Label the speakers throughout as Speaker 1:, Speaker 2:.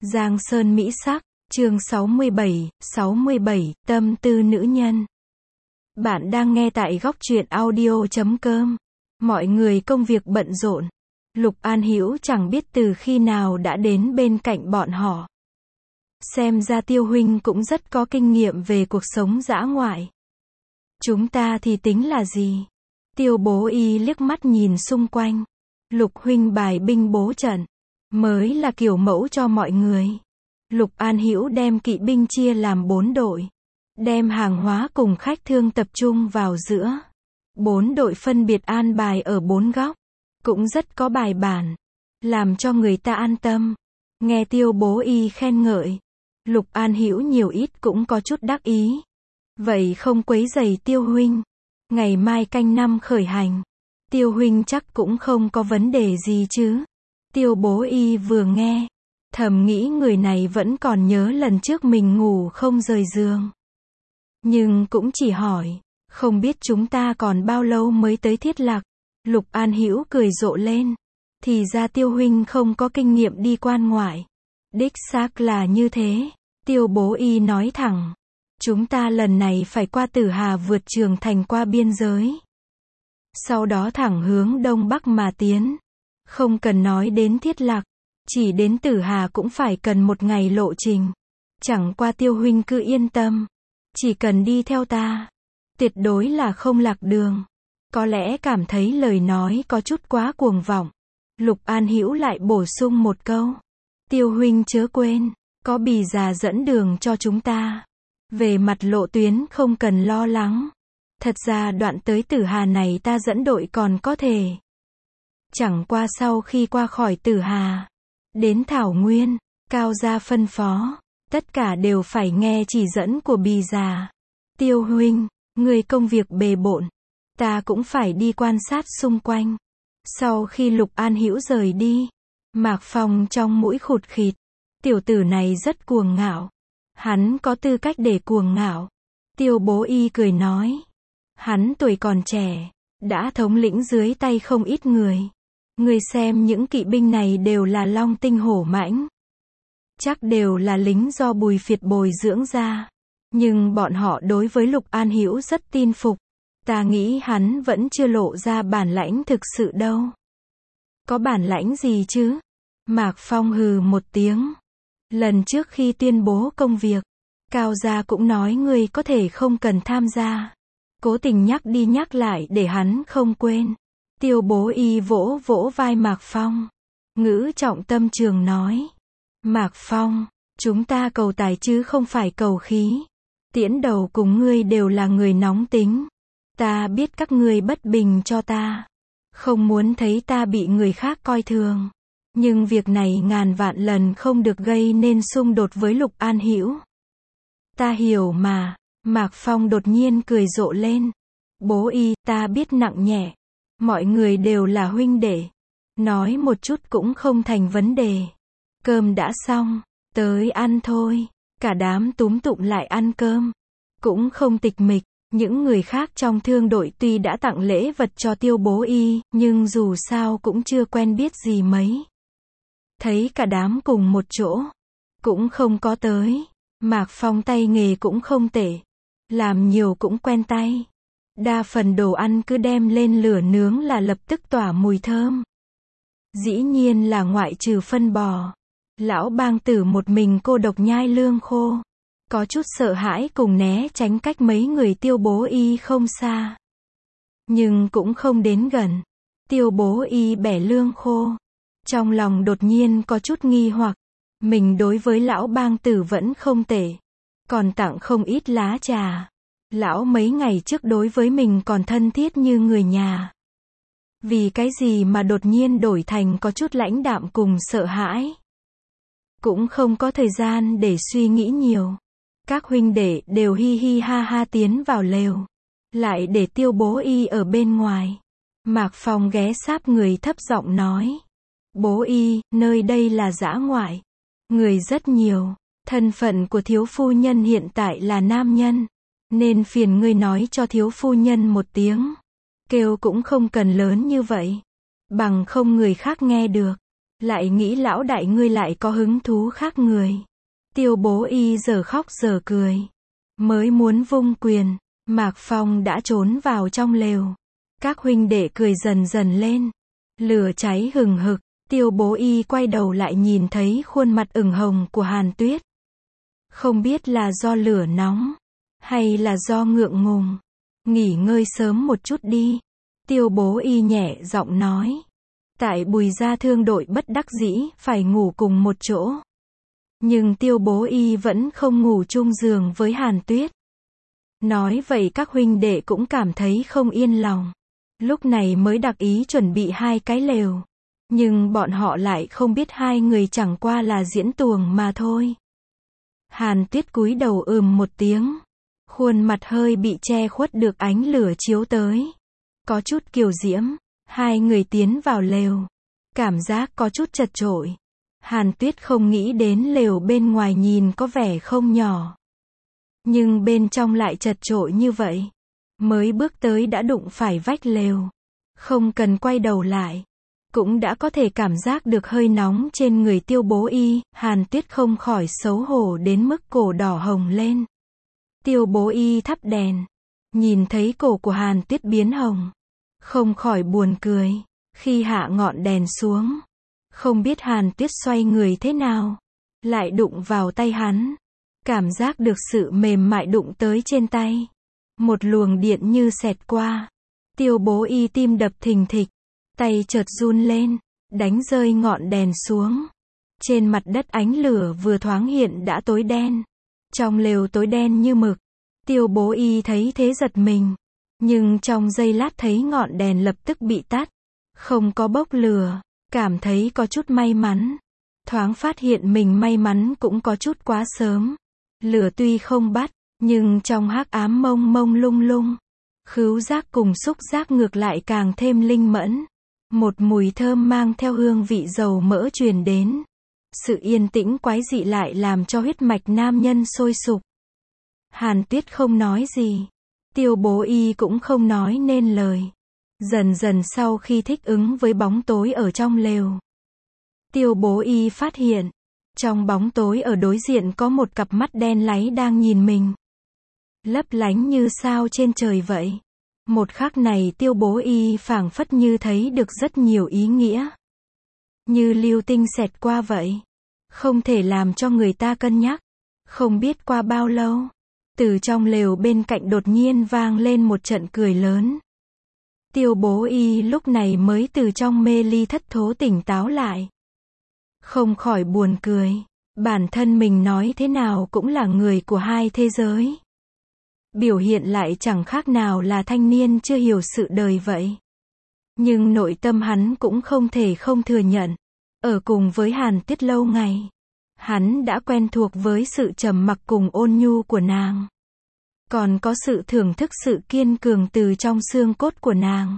Speaker 1: Giang Sơn Mỹ Sắc, chương 67, tâm tư nữ nhân. Bạn đang nghe tại góc truyện audio.com. Mọi người công việc bận rộn. Lục An Hữu chẳng biết từ khi nào đã đến bên cạnh bọn họ. Xem ra Tiêu huynh cũng rất có kinh nghiệm về cuộc sống dã ngoại. Chúng ta thì tính là gì? Tiêu Bố Y liếc mắt nhìn xung quanh. Lục huynh bài binh bố trận, mới là kiểu mẫu cho mọi người. Lục An Hữu đem kỵ binh chia làm 4 đội. Đem hàng hóa cùng khách thương tập trung vào giữa. 4 đội phân biệt an bài ở 4 góc. Cũng rất có bài bản. Làm cho người ta an tâm. Nghe Tiêu Bố Y khen ngợi. Lục An Hữu nhiều ít cũng có chút đắc ý. Vậy không quấy rầy Tiêu huynh. Ngày mai canh năm khởi hành. Tiêu huynh chắc cũng không có vấn đề gì chứ. Tiêu Bố Y vừa nghe, thầm nghĩ người này vẫn còn nhớ lần trước mình ngủ không rời giường. Nhưng cũng chỉ hỏi, không biết chúng ta còn bao lâu mới tới Thiết Lạc. Lục An Hữu cười rộ lên. Thì ra Tiêu huynh không có kinh nghiệm đi quan ngoại. Đích xác là như thế. Tiêu Bố Y nói thẳng. Chúng ta lần này phải qua Tử Hà vượt Trường Thành qua biên giới. Sau đó thẳng hướng đông bắc mà tiến. Không cần nói đến Thiết Lạc, chỉ đến Tử Hà cũng phải cần 1 ngày lộ trình. Chẳng qua Tiêu huynh cứ yên tâm, chỉ cần đi theo ta, tuyệt đối là không lạc đường. Có lẽ cảm thấy lời nói có chút quá cuồng vọng. Lục An Hữu lại bổ sung một câu. Tiêu huynh chớ quên, có Bì già dẫn đường cho chúng ta. Về mặt lộ tuyến không cần lo lắng. Thật ra đoạn tới Tử Hà này ta dẫn đội còn có thể. Chẳng qua sau khi qua khỏi Tử Hà, đến Thảo Nguyên, Cao gia phân phó, tất cả đều phải nghe chỉ dẫn của Bì già. Tiêu huynh, người công việc bề bộn, ta cũng phải đi quan sát xung quanh. Sau khi Lục An Hữu rời đi, Mạc Phong trong mũi khụt khịt. Tiểu tử này rất cuồng ngạo. Hắn có tư cách để cuồng ngạo. Tiêu Bố Y cười nói. Hắn tuổi còn trẻ, đã thống lĩnh dưới tay không ít người. Người xem những kỵ binh này đều là long tinh hổ mãnh. Chắc đều là lính do Bùi Phiệt bồi dưỡng ra. Nhưng bọn họ đối với Lục An Hữu rất tin phục. Ta nghĩ hắn vẫn chưa lộ ra bản lãnh thực sự đâu. Có bản lãnh gì chứ? Mạc Phong hừ một tiếng. Lần trước khi tuyên bố công việc, Cao gia cũng nói ngươi có thể không cần tham gia. Cố tình nhắc đi nhắc lại để hắn không quên. Tiêu Bố Y vỗ vỗ vai Mạc Phong. Ngữ trọng tâm trường nói. Mạc Phong, chúng ta cầu tài chứ không phải cầu khí. Tiễn Đầu cùng ngươi đều là người nóng tính. Ta biết các ngươi bất bình cho ta. Không muốn thấy ta bị người khác coi thường. Nhưng việc này ngàn vạn lần không được gây nên xung đột với Lục An Hữu. Ta hiểu mà. Mạc Phong đột nhiên cười rộ lên. Bố Y, ta biết nặng nhẹ. Mọi người đều là huynh đệ. Nói một chút cũng không thành vấn đề. Cơm đã xong, tới ăn thôi. Cả đám túm tụm lại ăn cơm. Cũng không tịch mịch. Những người khác trong thương đội tuy đã tặng lễ vật cho Tiêu Bố Y, nhưng dù sao cũng chưa quen biết gì mấy. Thấy cả đám cùng một chỗ, cũng không có tới. Mạc Phong tay nghề cũng không tệ. Làm nhiều cũng quen tay. Đa phần đồ ăn cứ đem lên lửa nướng là lập tức tỏa mùi thơm. Dĩ nhiên là ngoại trừ phân bò. Lão bang tử một mình cô độc nhai lương khô. Có chút sợ hãi cùng né tránh cách mấy người Tiêu Bố Y không xa. Nhưng cũng không đến gần. Tiêu Bố Y bẻ lương khô. Trong lòng đột nhiên có chút nghi hoặc. Mình đối với lão bang tử vẫn không tệ. Còn tặng không ít lá trà. Lão mấy ngày trước đối với mình còn thân thiết như người nhà. Vì cái gì mà đột nhiên đổi thành có chút lãnh đạm cùng sợ hãi. Cũng không có thời gian để suy nghĩ nhiều. Các huynh đệ đều hi hi ha ha tiến vào lều. Lại để Tiêu Bố Y ở bên ngoài. Mạc Phong ghé sát người thấp giọng nói. Bố Y, nơi đây là dã ngoại. Người rất nhiều. Thân phận của thiếu phu nhân hiện tại là nam nhân. Nên phiền ngươi nói cho thiếu phu nhân một tiếng. Kêu cũng không cần lớn như vậy. Bằng không người khác nghe được. Lại nghĩ lão đại ngươi lại có hứng thú khác người. Tiêu Bố Y giờ khóc giờ cười. Mới muốn vung quyền, Mạc Phong đã trốn vào trong lều. Các huynh đệ cười dần dần lên. Lửa cháy hừng hực, Tiêu Bố Y quay đầu lại nhìn thấy khuôn mặt ửng hồng của Hàn Tuyết. Không biết là do lửa nóng, hay là do ngượng ngùng. Nghỉ ngơi sớm một chút đi. Tiêu Bố Y nhẹ giọng nói. Tại Bùi gia thương đội bất đắc dĩ, phải ngủ cùng một chỗ. Nhưng Tiêu Bố Y vẫn không ngủ chung giường với Hàn Tuyết. Nói vậy các huynh đệ cũng cảm thấy không yên lòng. Lúc này mới đặc ý chuẩn bị 2 cái lều. Nhưng bọn họ lại không biết 2 người chẳng qua là diễn tuồng mà thôi. Hàn Tuyết cúi đầu một tiếng. Khuôn mặt hơi bị che khuất được ánh lửa chiếu tới. Có chút kiều diễm. 2 người tiến vào lều. Cảm giác có chút chật chội. Hàn Tuyết không nghĩ đến lều bên ngoài nhìn có vẻ không nhỏ. Nhưng bên trong lại chật chội như vậy. Mới bước tới đã đụng phải vách lều. Không cần quay đầu lại. Cũng đã có thể cảm giác được hơi nóng trên người Tiêu Bố Y. Hàn Tuyết không khỏi xấu hổ đến mức cổ đỏ hồng lên. Tiêu Bố Y thắp đèn. Nhìn thấy cổ của Hàn Tuyết biến hồng. Không khỏi buồn cười. Khi hạ ngọn đèn xuống. Không biết Hàn Tuyết xoay người thế nào. Lại đụng vào tay hắn. Cảm giác được sự mềm mại đụng tới trên tay. Một luồng điện như xẹt qua. Tiêu Bố Y tim đập thình thịch. Tay chợt run lên. Đánh rơi ngọn đèn xuống. Trên mặt đất ánh lửa vừa thoáng hiện đã tối đen. Trong lều tối đen như mực. Tiêu Bố Y thấy thế giật mình. Nhưng trong giây lát thấy ngọn đèn lập tức bị tắt. Không có bốc lửa. Cảm thấy có chút may mắn. Thoáng phát hiện mình may mắn cũng có chút quá sớm. Lửa tuy không bắt, nhưng trong hắc ám mông mông lung lung. Khứu giác cùng xúc giác ngược lại càng thêm linh mẫn. Một mùi thơm mang theo hương vị dầu mỡ truyền đến. Sự yên tĩnh quái dị lại làm cho huyết mạch nam nhân sôi sục. Hàn Tuyết không nói gì. Tiêu Bố Y cũng không nói nên lời. Dần dần sau khi thích ứng với bóng tối ở trong lều. Tiêu Bố Y phát hiện. Trong bóng tối ở đối diện có một cặp mắt đen láy đang nhìn mình. Lấp lánh như sao trên trời vậy. Một khắc này Tiêu Bố Y phảng phất như thấy được rất nhiều ý nghĩa. Như lưu tinh xẹt qua vậy. Không thể làm cho người ta cân nhắc. Không biết qua bao lâu. Từ trong lều bên cạnh đột nhiên vang lên một trận cười lớn. Tiêu Bố Y lúc này mới từ trong mê ly thất thố tỉnh táo lại. Không khỏi buồn cười. Bản thân mình nói thế nào cũng là người của 2 thế giới. Biểu hiện lại chẳng khác nào là thanh niên chưa hiểu sự đời vậy. Nhưng nội tâm hắn cũng không thể không thừa nhận. Ở cùng với Hàn Tuyết lâu ngày. Hắn đã quen thuộc với sự trầm mặc cùng ôn nhu của nàng. Còn có sự thưởng thức sự kiên cường từ trong xương cốt của nàng.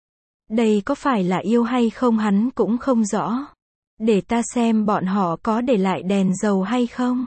Speaker 1: Đây có phải là yêu hay không hắn cũng không rõ. Để ta xem bọn họ có để lại đèn dầu hay không.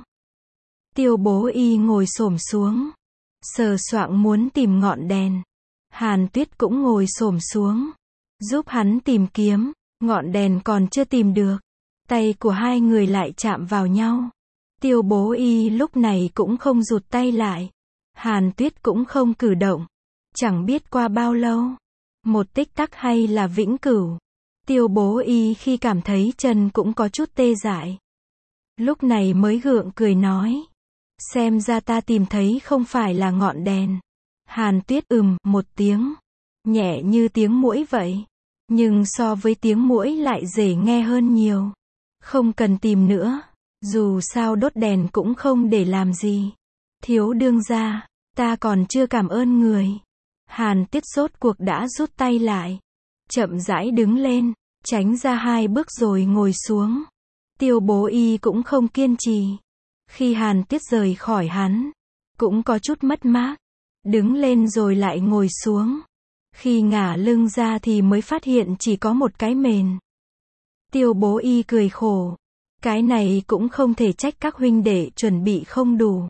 Speaker 1: Tiêu Bố Y ngồi xổm xuống. Sờ soạng muốn tìm ngọn đèn. Hàn Tuyết cũng ngồi xổm xuống. Giúp hắn tìm kiếm. Ngọn đèn còn chưa tìm được. Tay của 2 người lại chạm vào nhau. Tiêu Bố Y lúc này cũng không rụt tay lại. Hàn Tuyết cũng không cử động. Chẳng biết qua bao lâu. Một tích tắc hay là vĩnh cửu. Tiêu Bố Y khi cảm thấy chân cũng có chút tê dại. Lúc này mới gượng cười nói. Xem ra ta tìm thấy không phải là ngọn đèn. Hàn Tuyết một tiếng. Nhẹ như tiếng muỗi vậy. Nhưng so với tiếng muỗi lại dễ nghe hơn nhiều. Không cần tìm nữa. Dù sao đốt đèn cũng không để làm gì. Thiếu đương gia, ta còn chưa cảm ơn người. Hàn Tuyết rốt cuộc đã rút tay lại. Chậm rãi đứng lên, tránh ra 2 bước rồi ngồi xuống. Tiêu Bố Y cũng không kiên trì. Khi Hàn Tuyết rời khỏi hắn, cũng có chút mất mát. Đứng lên rồi lại ngồi xuống. Khi ngả lưng ra thì mới phát hiện chỉ có một cái mền. Tiêu Bố Y cười khổ. Cái này cũng không thể trách các huynh đệ chuẩn bị không đủ.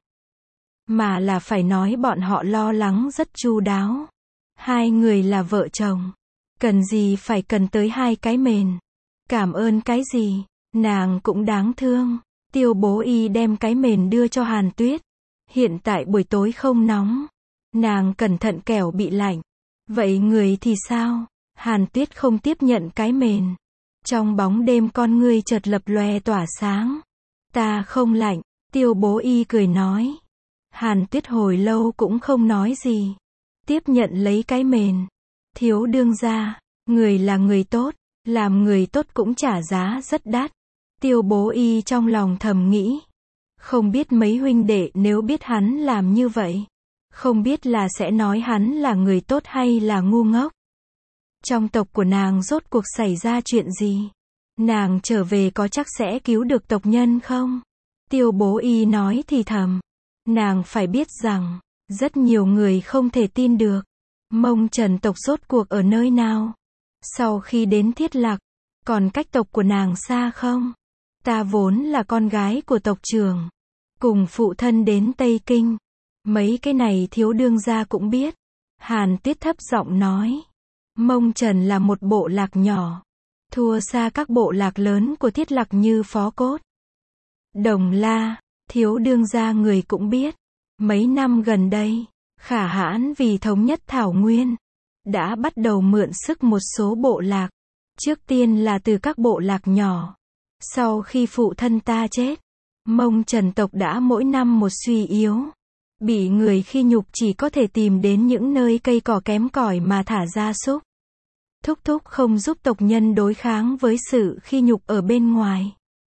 Speaker 1: Mà là phải nói bọn họ lo lắng rất chu đáo. 2 người là vợ chồng. Cần gì phải cần tới 2 cái mền. Cảm ơn cái gì? Nàng cũng đáng thương. Tiêu Bố Y đem cái mền đưa cho Hàn Tuyết. Hiện tại buổi tối không nóng. Nàng cẩn thận kẻo bị lạnh. Vậy người thì sao? Hàn Tuyết không tiếp nhận cái mền. Trong bóng đêm con ngươi chợt lập lòe tỏa sáng. Ta không lạnh. Tiêu Bố Y cười nói. Hàn Tuyết hồi lâu cũng không nói gì. Tiếp nhận lấy cái mền. Thiếu đương gia, người là người tốt, làm người tốt cũng trả giá rất đắt. Tiêu Bố Y trong lòng thầm nghĩ. Không biết mấy huynh đệ nếu biết hắn làm như vậy. Không biết là sẽ nói hắn là người tốt hay là ngu ngốc. Trong tộc của nàng rốt cuộc xảy ra chuyện gì? Nàng trở về có chắc sẽ cứu được tộc nhân không? Tiêu Bố Y nói thì thầm. Nàng phải biết rằng, rất nhiều người không thể tin được. Mông Trần tộc rốt cuộc ở nơi nào? Sau khi đến Thiết Lạc, còn cách tộc của nàng xa không? Ta vốn là con gái của tộc trưởng. Cùng phụ thân đến Tây Kinh. Mấy cái này thiếu đương gia cũng biết. Hàn Tuyết thấp giọng nói. Mông Trần là một bộ lạc nhỏ. Thua xa các bộ lạc lớn của Thiết Lạc như Phó Cốt, Đồng La. Thiếu đương gia người cũng biết. Mấy năm gần đây, Khả Hãn vì thống nhất Thảo Nguyên, đã bắt đầu mượn sức một số bộ lạc. Trước tiên là từ các bộ lạc nhỏ. Sau khi phụ thân ta chết, Mông Trần tộc đã mỗi năm một suy yếu. Bị người khi nhục chỉ có thể tìm đến những nơi cây cỏ kém cỏi mà thả gia súc. Thúc thúc không giúp tộc nhân đối kháng với sự khi nhục ở bên ngoài.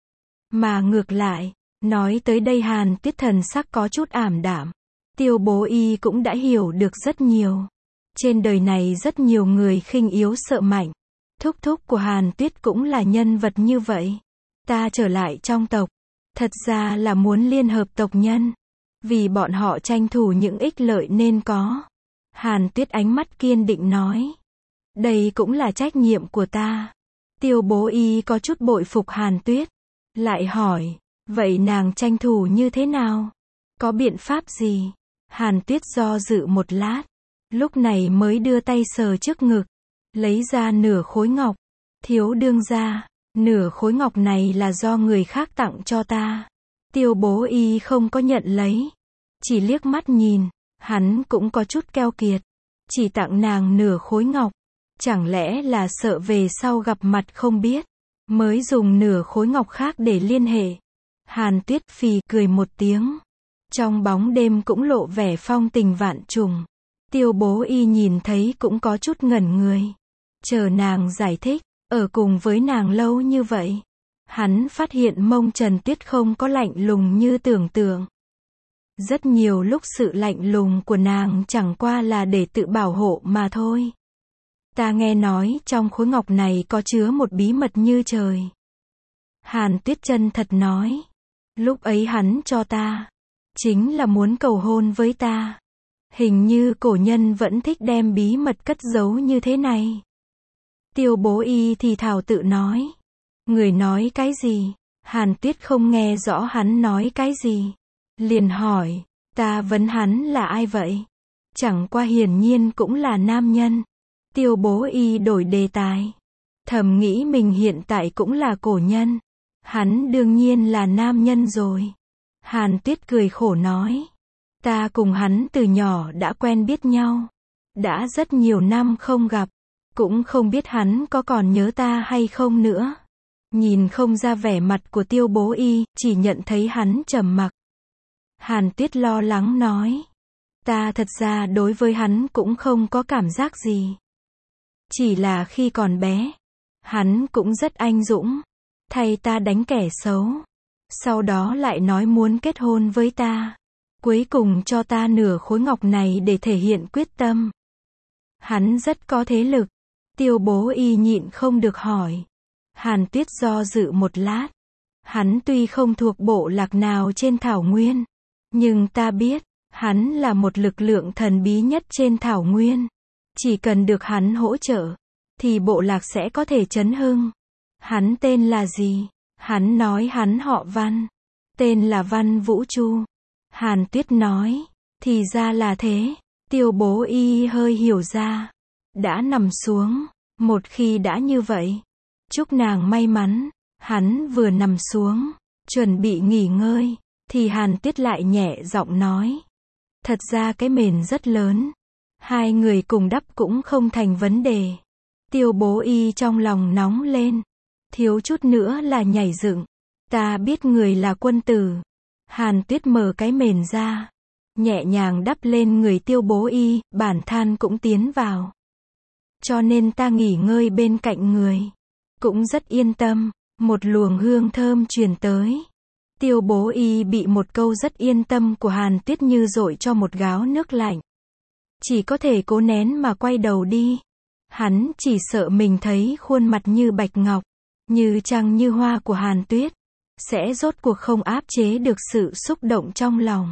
Speaker 1: Mà ngược lại, nói tới đây Hàn Tuyết thần sắc có chút ảm đạm. Tiêu Bố Y cũng đã hiểu được rất nhiều. Trên đời này rất nhiều người khinh yếu sợ mạnh. Thúc thúc của Hàn Tuyết cũng là nhân vật như vậy. Ta trở lại trong tộc, thật ra là muốn liên hợp tộc nhân. Vì bọn họ tranh thủ những ích lợi nên có. Hàn Tuyết ánh mắt kiên định nói. Đây cũng là trách nhiệm của ta. Tiêu Bố Y có chút bội phục Hàn Tuyết. Lại hỏi, vậy nàng tranh thủ như thế nào? Có biện pháp gì? Hàn Tuyết do dự một lát. Lúc này mới đưa tay sờ trước ngực. Lấy ra nửa khối ngọc. Thiếu đương gia, nửa khối ngọc này là do người khác tặng cho ta. Tiêu Bố Y không có nhận lấy. Chỉ liếc mắt nhìn, hắn cũng có chút keo kiệt. Chỉ tặng nàng nửa khối ngọc. Chẳng lẽ là sợ về sau gặp mặt không biết, mới dùng nửa khối ngọc khác để liên hệ. Hàn Tuyết phì cười một tiếng. Trong bóng đêm cũng lộ vẻ phong tình vạn trùng. Tiêu Bố Y nhìn thấy cũng có chút ngẩn người. Chờ nàng giải thích, ở cùng với nàng lâu như vậy. Hắn phát hiện Mông Trần Tuyết không có lạnh lùng như tưởng tượng. Rất nhiều lúc sự lạnh lùng của nàng chẳng qua là để tự bảo hộ mà thôi. Ta nghe nói trong khối ngọc này có chứa một bí mật như trời. Hàn Tuyết chân thật nói. Lúc ấy hắn cho ta, chính là muốn cầu hôn với ta. Hình như cổ nhân vẫn thích đem bí mật cất giấu như thế này. Tiêu Bố Y thì thào tự nói. Người nói cái gì? Hàn Tuyết không nghe rõ hắn nói cái gì. Liền hỏi, ta vấn hắn là ai vậy? Chẳng qua hiển nhiên cũng là nam nhân. Tiêu Bố Y đổi đề tài. Thầm nghĩ mình hiện tại cũng là cổ nhân. Hắn đương nhiên là nam nhân rồi. Hàn Tuyết cười khổ nói. Ta cùng hắn từ nhỏ đã quen biết nhau. Đã rất nhiều năm không gặp. Cũng không biết hắn có còn nhớ ta hay không nữa. Nhìn không ra vẻ mặt của Tiêu Bố Y, chỉ nhận thấy hắn trầm mặc. Hàn Tuyết lo lắng nói. Ta thật ra đối với hắn cũng không có cảm giác gì. Chỉ là khi còn bé, hắn cũng rất anh dũng. Thay ta đánh kẻ xấu. Sau đó lại nói muốn kết hôn với ta. Cuối cùng cho ta nửa khối ngọc này để thể hiện quyết tâm. Hắn rất có thế lực. Tiêu Bố Y nhịn không được hỏi. Hàn Tuyết do dự một lát. Hắn tuy không thuộc bộ lạc nào trên Thảo Nguyên, nhưng ta biết, hắn là một lực lượng thần bí nhất trên Thảo Nguyên. Chỉ cần được hắn hỗ trợ, thì bộ lạc sẽ có thể chấn hưng. Hắn tên là gì? Hắn nói hắn họ Văn. Tên là Văn Vũ Chu. Hàn Tuyết nói. Thì ra là thế. Tiêu Bố Y hơi hiểu ra. Đã nằm xuống. Một khi đã như vậy, chúc nàng may mắn. Hắn vừa nằm xuống, chuẩn bị nghỉ ngơi, thì Hàn Tuyết lại nhẹ giọng nói. Thật ra cái mền rất lớn. Hai người cùng đắp cũng không thành vấn đề. Tiêu Bố Y trong lòng nóng lên. Thiếu chút nữa là nhảy dựng. Ta biết người là quân tử. Hàn Tuyết mở cái mền ra, nhẹ nhàng đắp lên người Tiêu Bố Y, bản than cũng tiến vào. Cho nên ta nghỉ ngơi bên cạnh người. Cũng rất yên tâm. Một luồng hương thơm truyền tới. Tiêu Bố Y bị một câu rất yên tâm của Hàn Tuyết như dội cho một gáo nước lạnh. Chỉ có thể cố nén mà quay đầu đi. Hắn chỉ sợ mình thấy khuôn mặt như bạch ngọc, như trăng như hoa của Hàn Tuyết, sẽ rốt cuộc không áp chế được sự xúc động trong lòng.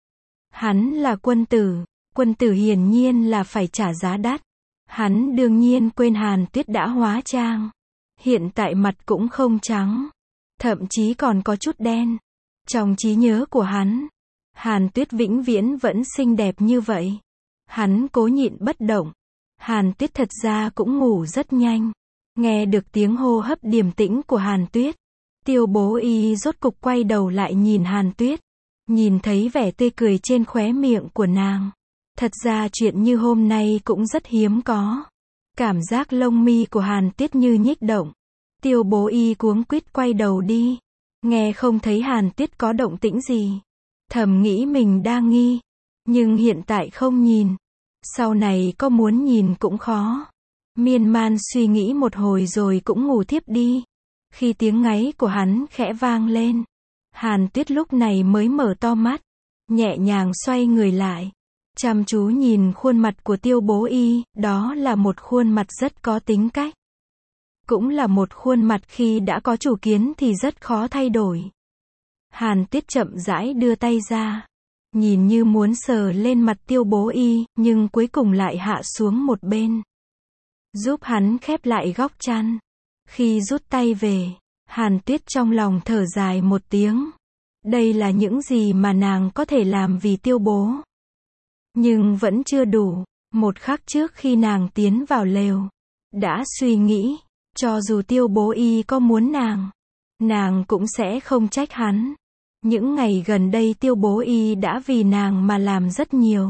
Speaker 1: Hắn là quân tử hiển nhiên là phải trả giá đắt. Hắn đương nhiên quên Hàn Tuyết đã hóa trang. Hiện tại mặt cũng không trắng, thậm chí còn có chút đen. Trong trí nhớ của hắn, Hàn Tuyết vĩnh viễn vẫn xinh đẹp như vậy. Hắn cố nhịn bất động. Hàn Tuyết thật ra cũng ngủ rất nhanh. Nghe được tiếng hô hấp điềm tĩnh của Hàn Tuyết, Tiêu Bố Y rốt cục quay đầu lại nhìn Hàn Tuyết. Nhìn thấy vẻ tươi cười trên khóe miệng của nàng. Thật ra chuyện như hôm nay cũng rất hiếm có. Cảm giác lông mi của Hàn Tuyết như nhích động. Tiêu Bố Y cuống quýt quay đầu đi. Nghe không thấy Hàn Tuyết có động tĩnh gì. Thầm nghĩ mình đang nghi. Nhưng hiện tại không nhìn. Sau này có muốn nhìn cũng khó. Miên man suy nghĩ một hồi rồi cũng ngủ thiếp đi. Khi tiếng ngáy của hắn khẽ vang lên, Hàn Tuyết lúc này mới mở to mắt. Nhẹ nhàng xoay người lại. Chăm chú nhìn khuôn mặt của Tiêu Bố Y, đó là một khuôn mặt rất có tính cách. Cũng là một khuôn mặt khi đã có chủ kiến thì rất khó thay đổi. Hàn Tuyết chậm rãi đưa tay ra, nhìn như muốn sờ lên mặt Tiêu Bố Y, nhưng cuối cùng lại hạ xuống một bên. Giúp hắn khép lại góc chăn. Khi rút tay về, Hàn Tuyết trong lòng thở dài một tiếng. Đây là những gì mà nàng có thể làm vì Tiêu Bố. Nhưng vẫn chưa đủ. Một khắc trước khi nàng tiến vào lều, đã suy nghĩ, cho dù Tiêu Bố Y có muốn nàng cũng sẽ không trách hắn. Những ngày gần đây Tiêu Bố Y đã vì nàng mà làm rất nhiều.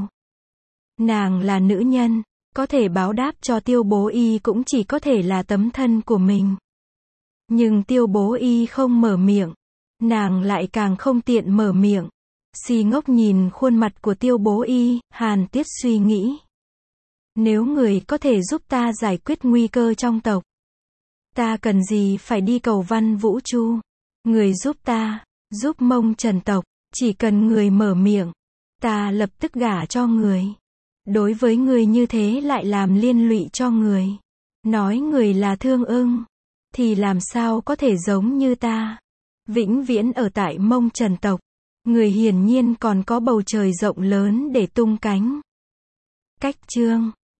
Speaker 1: Nàng là nữ nhân, có thể báo đáp cho Tiêu Bố Y cũng chỉ có thể là tấm thân của mình. Nhưng Tiêu Bố Y không mở miệng, nàng lại càng không tiện mở miệng. Si ngốc nhìn khuôn mặt của Tiêu Bố Y, Hàn Tuyết suy nghĩ. Nếu người có thể giúp ta giải quyết nguy cơ trong tộc, ta cần gì phải đi cầu Văn Vũ Chu. Người giúp ta, giúp Mông Trần tộc, chỉ cần người mở miệng, ta lập tức gả cho người. Đối với người như thế lại làm liên lụy cho người. Nói người là Thương Ưng, thì làm sao có thể giống như ta, vĩnh viễn ở tại Mông Trần tộc. Người hiển nhiên còn có bầu trời rộng lớn để tung cánh. Cách chương